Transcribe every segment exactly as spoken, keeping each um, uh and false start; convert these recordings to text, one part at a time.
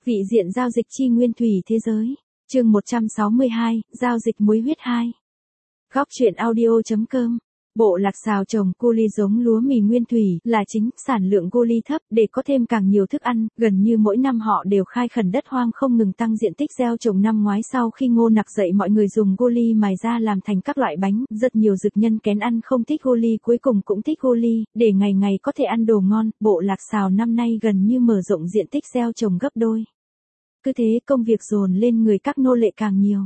Vị diện giao dịch chi nguyên thủy thế giới. Chương một trăm sáu mươi hai, giao dịch muối huyết hai. Góc truyện audio.com. Bộ lạc xào trồng cu li giống lúa mì nguyên thủy là chính, sản lượng cu li thấp, để có thêm càng nhiều thức ăn, gần như mỗi năm họ đều khai khẩn đất hoang không ngừng tăng diện tích gieo trồng. Năm ngoái sau khi Ngô Nặc dạy mọi người dùng cu li mài ra làm thành các loại bánh, rất nhiều dực nhân kén ăn không thích cu li cuối cùng cũng thích cu li, để ngày ngày có thể ăn đồ ngon. Bộ lạc xào năm nay gần như mở rộng diện tích gieo trồng gấp đôi. Cứ thế công việc dồn lên người các nô lệ càng nhiều.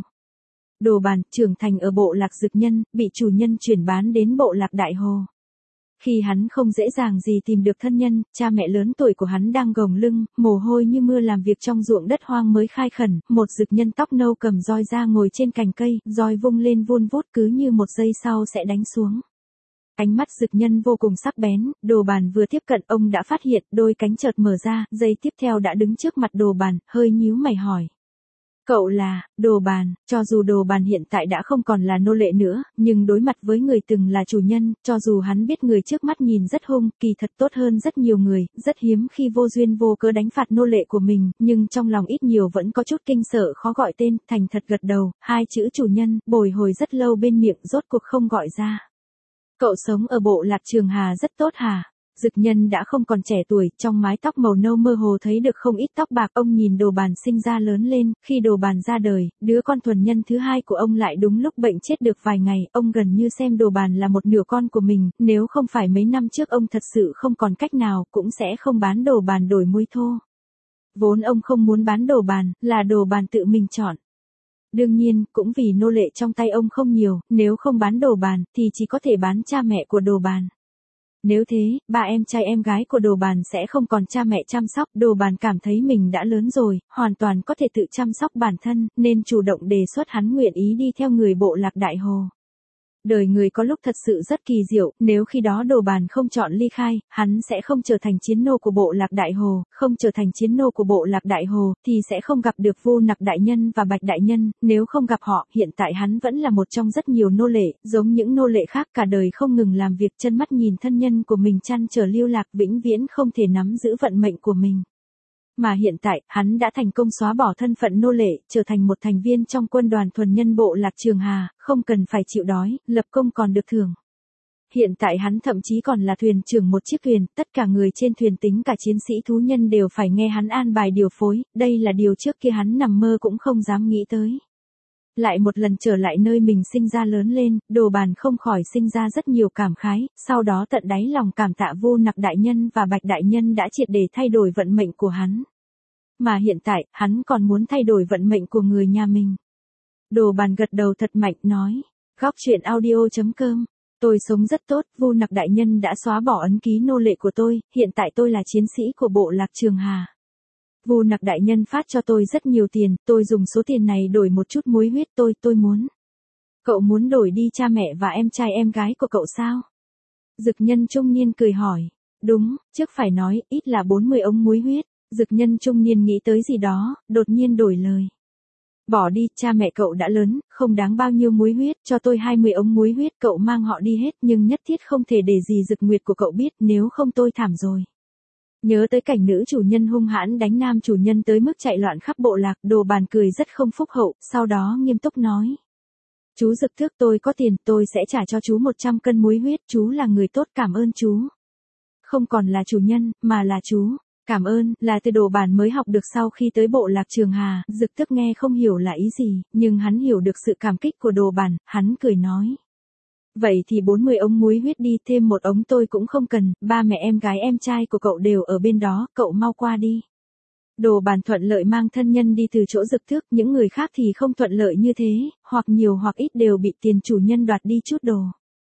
Đồ Bàn, trưởng thành ở bộ lạc dực nhân, bị chủ nhân chuyển bán đến bộ lạc Đại Hồ. Khi hắn không dễ dàng gì tìm được thân nhân, cha mẹ lớn tuổi của hắn đang gồng lưng, mồ hôi như mưa làm việc trong ruộng đất hoang mới khai khẩn, một dực nhân tóc nâu cầm roi ra ngồi trên cành cây, roi vung lên vun vút cứ như một giây sau sẽ đánh xuống. Ánh mắt dực nhân vô cùng sắc bén, Đồ Bàn vừa tiếp cận ông đã phát hiện, đôi cánh chợt mở ra, giây tiếp theo đã đứng trước mặt Đồ Bàn, hơi nhíu mày hỏi. Cậu là, Đồ Bàn. Cho dù Đồ Bàn hiện tại đã không còn là nô lệ nữa, nhưng đối mặt với người từng là chủ nhân, cho dù hắn biết người trước mắt nhìn rất hung, kỳ thật tốt hơn rất nhiều người, rất hiếm khi vô duyên vô cớ đánh phạt nô lệ của mình, nhưng trong lòng ít nhiều vẫn có chút kinh sợ khó gọi tên, thành thật gật đầu, hai chữ chủ nhân, bồi hồi rất lâu bên miệng rốt cuộc không gọi ra. Cậu sống ở bộ lạc Trường Hà rất tốt hả? Dực nhân đã không còn trẻ tuổi, trong mái tóc màu nâu mơ hồ thấy được không ít tóc bạc. Ông nhìn Đồ Bàn sinh ra lớn lên, khi Đồ Bàn ra đời, đứa con thuần nhân thứ hai của ông lại đúng lúc bệnh chết được vài ngày, ông gần như xem Đồ Bàn là một nửa con của mình, nếu không phải mấy năm trước ông thật sự không còn cách nào, cũng sẽ không bán Đồ Bàn đổi muối thô. Vốn ông không muốn bán Đồ Bàn, là Đồ Bàn tự mình chọn. Đương nhiên, cũng vì nô lệ trong tay ông không nhiều, nếu không bán Đồ Bàn, thì chỉ có thể bán cha mẹ của Đồ Bàn. Nếu thế, ba em trai em gái của Đồ Bàn sẽ không còn cha mẹ chăm sóc. Đồ Bàn cảm thấy mình đã lớn rồi, hoàn toàn có thể tự chăm sóc bản thân, nên chủ động đề xuất hắn nguyện ý đi theo người bộ lạc Đại Hồ. Đời người có lúc thật sự rất kỳ diệu, nếu khi đó Đồ Bàn không chọn ly khai, hắn sẽ không trở thành chiến nô của bộ lạc Đại Hồ, không trở thành chiến nô của bộ lạc Đại Hồ, thì sẽ không gặp được Vu Nặc đại nhân và Bạch đại nhân, nếu không gặp họ, hiện tại hắn vẫn là một trong rất nhiều nô lệ, giống những nô lệ khác cả đời không ngừng làm việc chân mắt nhìn thân nhân của mình trăn trở lưu lạc vĩnh viễn không thể nắm giữ vận mệnh của mình. Mà hiện tại, hắn đã thành công xóa bỏ thân phận nô lệ, trở thành một thành viên trong quân đoàn thuần nhân bộ lạc Trường Hà, không cần phải chịu đói, lập công còn được thưởng. Hiện tại hắn thậm chí còn là thuyền trưởng một chiếc thuyền, tất cả người trên thuyền tính cả chiến sĩ thú nhân đều phải nghe hắn an bài điều phối, đây là điều trước kia hắn nằm mơ cũng không dám nghĩ tới. Lại một lần trở lại nơi mình sinh ra lớn lên, Đồ Bàn không khỏi sinh ra rất nhiều cảm khái, sau đó tận đáy lòng cảm tạ Vu Nặc đại nhân và Bạch đại nhân đã triệt để thay đổi vận mệnh của hắn. Mà hiện tại, hắn còn muốn thay đổi vận mệnh của người nhà mình. Đồ Bàn gật đầu thật mạnh nói, góc truyện audio.com. Tôi sống rất tốt, Vu Nặc đại nhân đã xóa bỏ ấn ký nô lệ của tôi, hiện tại tôi là chiến sĩ của bộ lạc Trường Hà. Vu Nặc đại nhân phát cho tôi rất nhiều tiền, tôi dùng số tiền này đổi một chút muối huyết tôi, tôi muốn. Cậu muốn đổi đi cha mẹ và em trai em gái của cậu sao? Dực nhân trung niên cười hỏi. Đúng, trước phải nói, ít là bốn mươi ống muối huyết. Dực nhân trung niên nghĩ tới gì đó, đột nhiên đổi lời. Bỏ đi, cha mẹ cậu đã lớn, không đáng bao nhiêu muối huyết, cho tôi hai mươi ống muối huyết, cậu mang họ đi hết, nhưng nhất thiết không thể để gì Dực Nguyệt của cậu biết, nếu không tôi thảm rồi. Nhớ tới cảnh nữ chủ nhân hung hãn đánh nam chủ nhân tới mức chạy loạn khắp bộ lạc, Đồ Bàn cười rất không phúc hậu, sau đó nghiêm túc nói. Chú Dực Thước, tôi có tiền, tôi sẽ trả cho chú một trăm cân muối huyết, chú là người tốt, cảm ơn chú. Không còn là chủ nhân, mà là chú. Cảm ơn, là từ Đồ Bàn mới học được sau khi tới bộ lạc Trường Hà, Dực Thước nghe không hiểu là ý gì, nhưng hắn hiểu được sự cảm kích của Đồ Bàn, hắn cười nói. Vậy thì bốn mươi ống muối huyết đi, thêm một ống tôi cũng không cần, ba mẹ em gái em trai của cậu đều ở bên đó, cậu mau qua đi. Đồ Bàn thuận lợi mang thân nhân đi từ chỗ Dực Thước, những người khác thì không thuận lợi như thế, hoặc nhiều hoặc ít đều bị tiền chủ nhân đoạt đi chút đồ.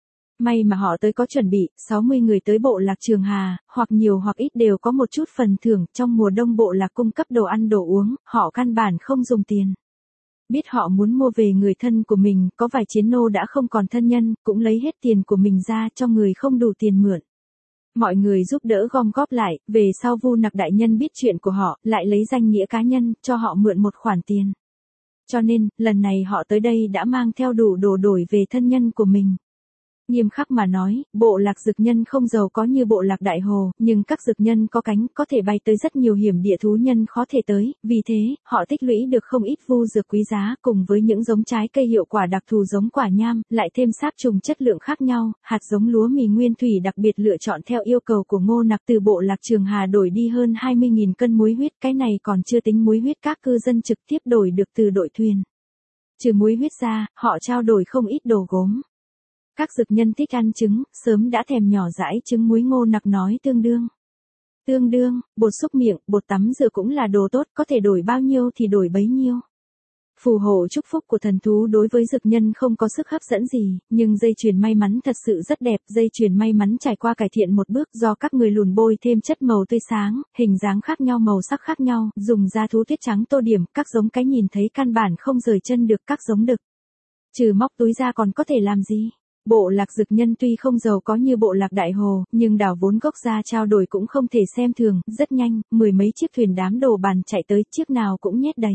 May mà họ tới có chuẩn bị, sáu mươi người tới bộ lạc Trường Hà, hoặc nhiều hoặc ít đều có một chút phần thưởng, trong mùa đông bộ lạc cung cấp đồ ăn đồ uống, họ căn bản không dùng tiền. Biết họ muốn mua về người thân của mình, có vài chiến nô đã không còn thân nhân, cũng lấy hết tiền của mình ra cho người không đủ tiền mượn. Mọi người giúp đỡ gom góp lại, về sau Vu Nặc đại nhân biết chuyện của họ, lại lấy danh nghĩa cá nhân, cho họ mượn một khoản tiền. Cho nên, lần này họ tới đây đã mang theo đủ đồ đổi về thân nhân của mình. Nghiêm khắc mà nói, bộ lạc dực nhân không giàu có như bộ lạc Đại Hồ, nhưng các dực nhân có cánh có thể bay tới rất nhiều hiểm địa thú nhân khó thể tới, vì thế, họ tích lũy được không ít vu dược quý giá cùng với những giống trái cây hiệu quả đặc thù giống quả nham, lại thêm sáp trùng chất lượng khác nhau, hạt giống lúa mì nguyên thủy đặc biệt lựa chọn theo yêu cầu của Ngô Nặc từ bộ lạc Trường Hà đổi đi hơn hai mươi nghìn cân muối huyết, cái này còn chưa tính muối huyết các cư dân trực tiếp đổi được từ đội thuyền. Trừ muối huyết ra, họ trao đổi không ít đồ gốm. Các dực nhân thích ăn trứng, sớm đã thèm nhỏ dãi trứng muối. Ngô Nặc nói tương đương. Tương đương, bột xúc miệng, bột tắm rửa cũng là đồ tốt, có thể đổi bao nhiêu thì đổi bấy nhiêu. Phù hộ chúc phúc của thần thú đối với dực nhân không có sức hấp dẫn gì, nhưng dây chuyền may mắn thật sự rất đẹp. Dây chuyền may mắn trải qua cải thiện một bước do các người lùn bôi thêm chất màu tươi sáng, hình dáng khác nhau, màu sắc khác nhau, dùng da thú tuyết trắng tô điểm, các giống cái nhìn thấy căn bản không rời chân được. Các giống đực, trừ móc túi ra còn có thể làm gì? Bộ lạc dực nhân tuy không giàu có như bộ lạc Đại Hồ, nhưng đảo vốn gốc ra trao đổi cũng không thể xem thường, rất nhanh, mười mấy chiếc thuyền đám đồ bàn chạy tới, chiếc nào cũng nhét đầy.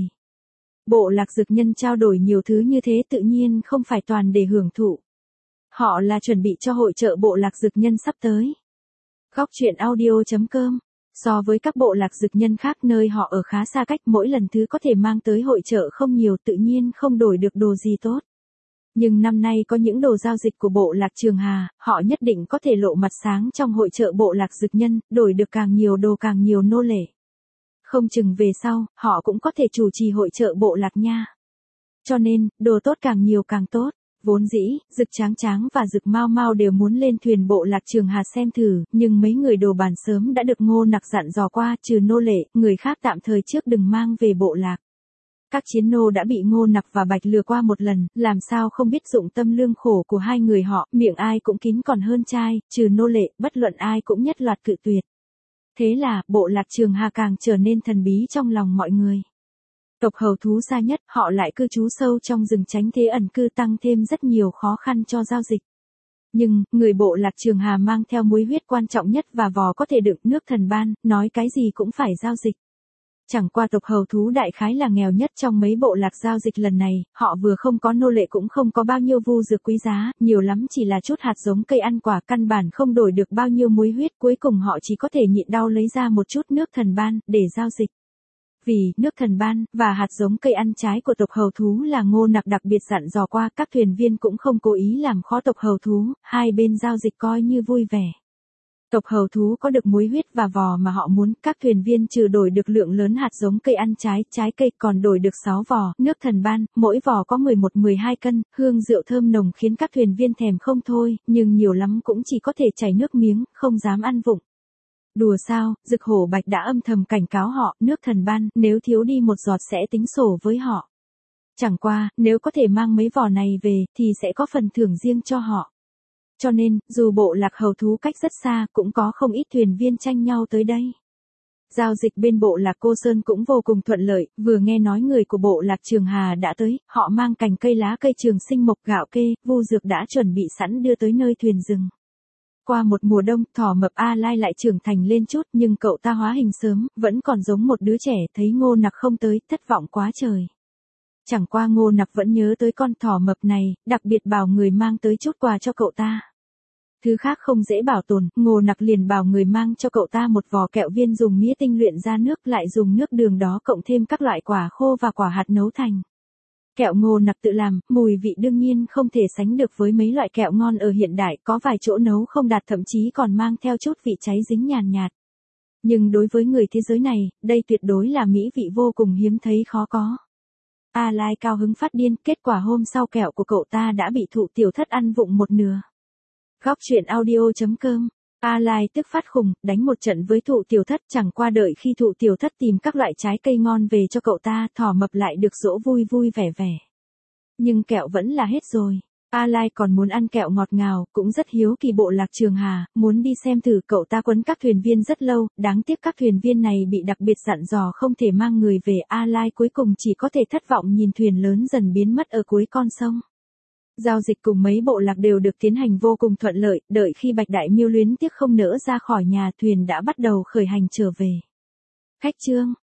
Bộ lạc dực nhân trao đổi nhiều thứ như thế tự nhiên không phải toàn để hưởng thụ. Họ là chuẩn bị cho hội chợ bộ lạc dực nhân sắp tới. Góc truyện audio chấm com. So với các bộ lạc dực nhân khác nơi họ ở khá xa cách, mỗi lần thứ có thể mang tới hội chợ không nhiều, tự nhiên không đổi được đồ gì tốt. Nhưng năm nay có những đồ giao dịch của bộ lạc Trường Hà, họ nhất định có thể lộ mặt sáng trong hội chợ bộ lạc dực nhân, đổi được càng nhiều đồ càng nhiều nô lệ. Không chừng về sau, họ cũng có thể chủ trì hội chợ bộ lạc nha. Cho nên, đồ tốt càng nhiều càng tốt. Vốn dĩ, dực tráng tráng và dực mau mau đều muốn lên thuyền bộ lạc Trường Hà xem thử, nhưng mấy người đồ bàn sớm đã được Ngô Nặc dặn dò qua, trừ nô lệ, người khác tạm thời trước đừng mang về bộ lạc. Các chiến nô đã bị Ngô Nặc và Bạch lừa qua một lần, làm sao không biết dụng tâm lương khổ của hai người họ, miệng ai cũng kín còn hơn trai, trừ nô lệ, bất luận ai cũng nhất loạt cự tuyệt. Thế là, bộ lạc Trường Hà càng trở nên thần bí trong lòng mọi người. Tộc hầu thú xa nhất, họ lại cư trú sâu trong rừng tránh thế ẩn cư, tăng thêm rất nhiều khó khăn cho giao dịch. Nhưng, người bộ lạc Trường Hà mang theo muối huyết quan trọng nhất và vò có thể đựng nước thần ban, nói cái gì cũng phải giao dịch. Chẳng qua tộc hầu thú đại khái là nghèo nhất trong mấy bộ lạc giao dịch lần này, họ vừa không có nô lệ cũng không có bao nhiêu vu dược quý giá, nhiều lắm chỉ là chút hạt giống cây ăn quả, căn bản không đổi được bao nhiêu muối huyết, cuối cùng họ chỉ có thể nhịn đau lấy ra một chút nước thần ban, để giao dịch. Vì, nước thần ban, và hạt giống cây ăn trái của tộc hầu thú là Ngô Nặc đặc biệt dặn dò qua, các thuyền viên cũng không cố ý làm khó tộc hầu thú, hai bên giao dịch coi như vui vẻ. Tộc hầu thú có được muối huyết và vò mà họ muốn, các thuyền viên trừ đổi được lượng lớn hạt giống cây ăn trái, trái cây còn đổi được sáu vò, nước thần ban, mỗi vò có mười một mười hai cân, hương rượu thơm nồng khiến các thuyền viên thèm không thôi, nhưng nhiều lắm cũng chỉ có thể chảy nước miếng, không dám ăn vụng. Đùa sao, Dực Hổ Bạch đã âm thầm cảnh cáo họ, nước thần ban, nếu thiếu đi một giọt sẽ tính sổ với họ. Chẳng qua, nếu có thể mang mấy vò này về, thì sẽ có phần thưởng riêng cho họ. Cho nên, dù bộ lạc hầu thú cách rất xa, cũng có không ít thuyền viên tranh nhau tới đây. Giao dịch bên bộ lạc Cô Sơn cũng vô cùng thuận lợi, vừa nghe nói người của bộ lạc Trường Hà đã tới, họ mang cành cây lá cây trường sinh mộc gạo kê, vu dược đã chuẩn bị sẵn đưa tới nơi thuyền dừng. Qua một mùa đông, thỏ mập A Lai lại trưởng thành lên chút, nhưng cậu ta hóa hình sớm, vẫn còn giống một đứa trẻ, thấy Ngô Nặc không tới, thất vọng quá trời. Chẳng qua Ngô Nặc vẫn nhớ tới con thỏ mập này, đặc biệt bảo người mang tới chút quà cho cậu ta. Thứ khác không dễ bảo tồn, Ngô Nặc liền bảo người mang cho cậu ta một vò kẹo viên dùng mía tinh luyện ra nước, lại dùng nước đường đó cộng thêm các loại quả khô và quả hạt nấu thành. Kẹo Ngô Nặc tự làm, mùi vị đương nhiên không thể sánh được với mấy loại kẹo ngon ở hiện đại, có vài chỗ nấu không đạt, thậm chí còn mang theo chút vị cháy dính nhàn nhạt, nhạt. Nhưng đối với người thế giới này, đây tuyệt đối là mỹ vị vô cùng hiếm thấy khó có. A Lai cao hứng phát điên, kết quả hôm sau kẹo của cậu ta đã bị thụ tiểu thất ăn vụng một nửa. Góc truyện audio chấm com. A Lai tức phát khùng, đánh một trận với thụ tiểu thất, chẳng qua đợi khi thụ tiểu thất tìm các loại trái cây ngon về cho cậu ta, thỏ mập lại được dỗ vui vui vẻ vẻ. Nhưng kẹo vẫn là hết rồi. A Lai còn muốn ăn kẹo ngọt ngào, cũng rất hiếu kỳ bộ lạc Trường Hà, muốn đi xem thử. Cậu ta quấn các thuyền viên rất lâu, đáng tiếc các thuyền viên này bị đặc biệt dặn dò không thể mang người về. A Lai cuối cùng chỉ có thể thất vọng nhìn thuyền lớn dần biến mất ở cuối con sông. Giao dịch cùng mấy bộ lạc đều được tiến hành vô cùng thuận lợi, đợi khi Bạch Đại Miêu luyến tiếc không nỡ ra khỏi nhà, thuyền đã bắt đầu khởi hành trở về. Khách trương,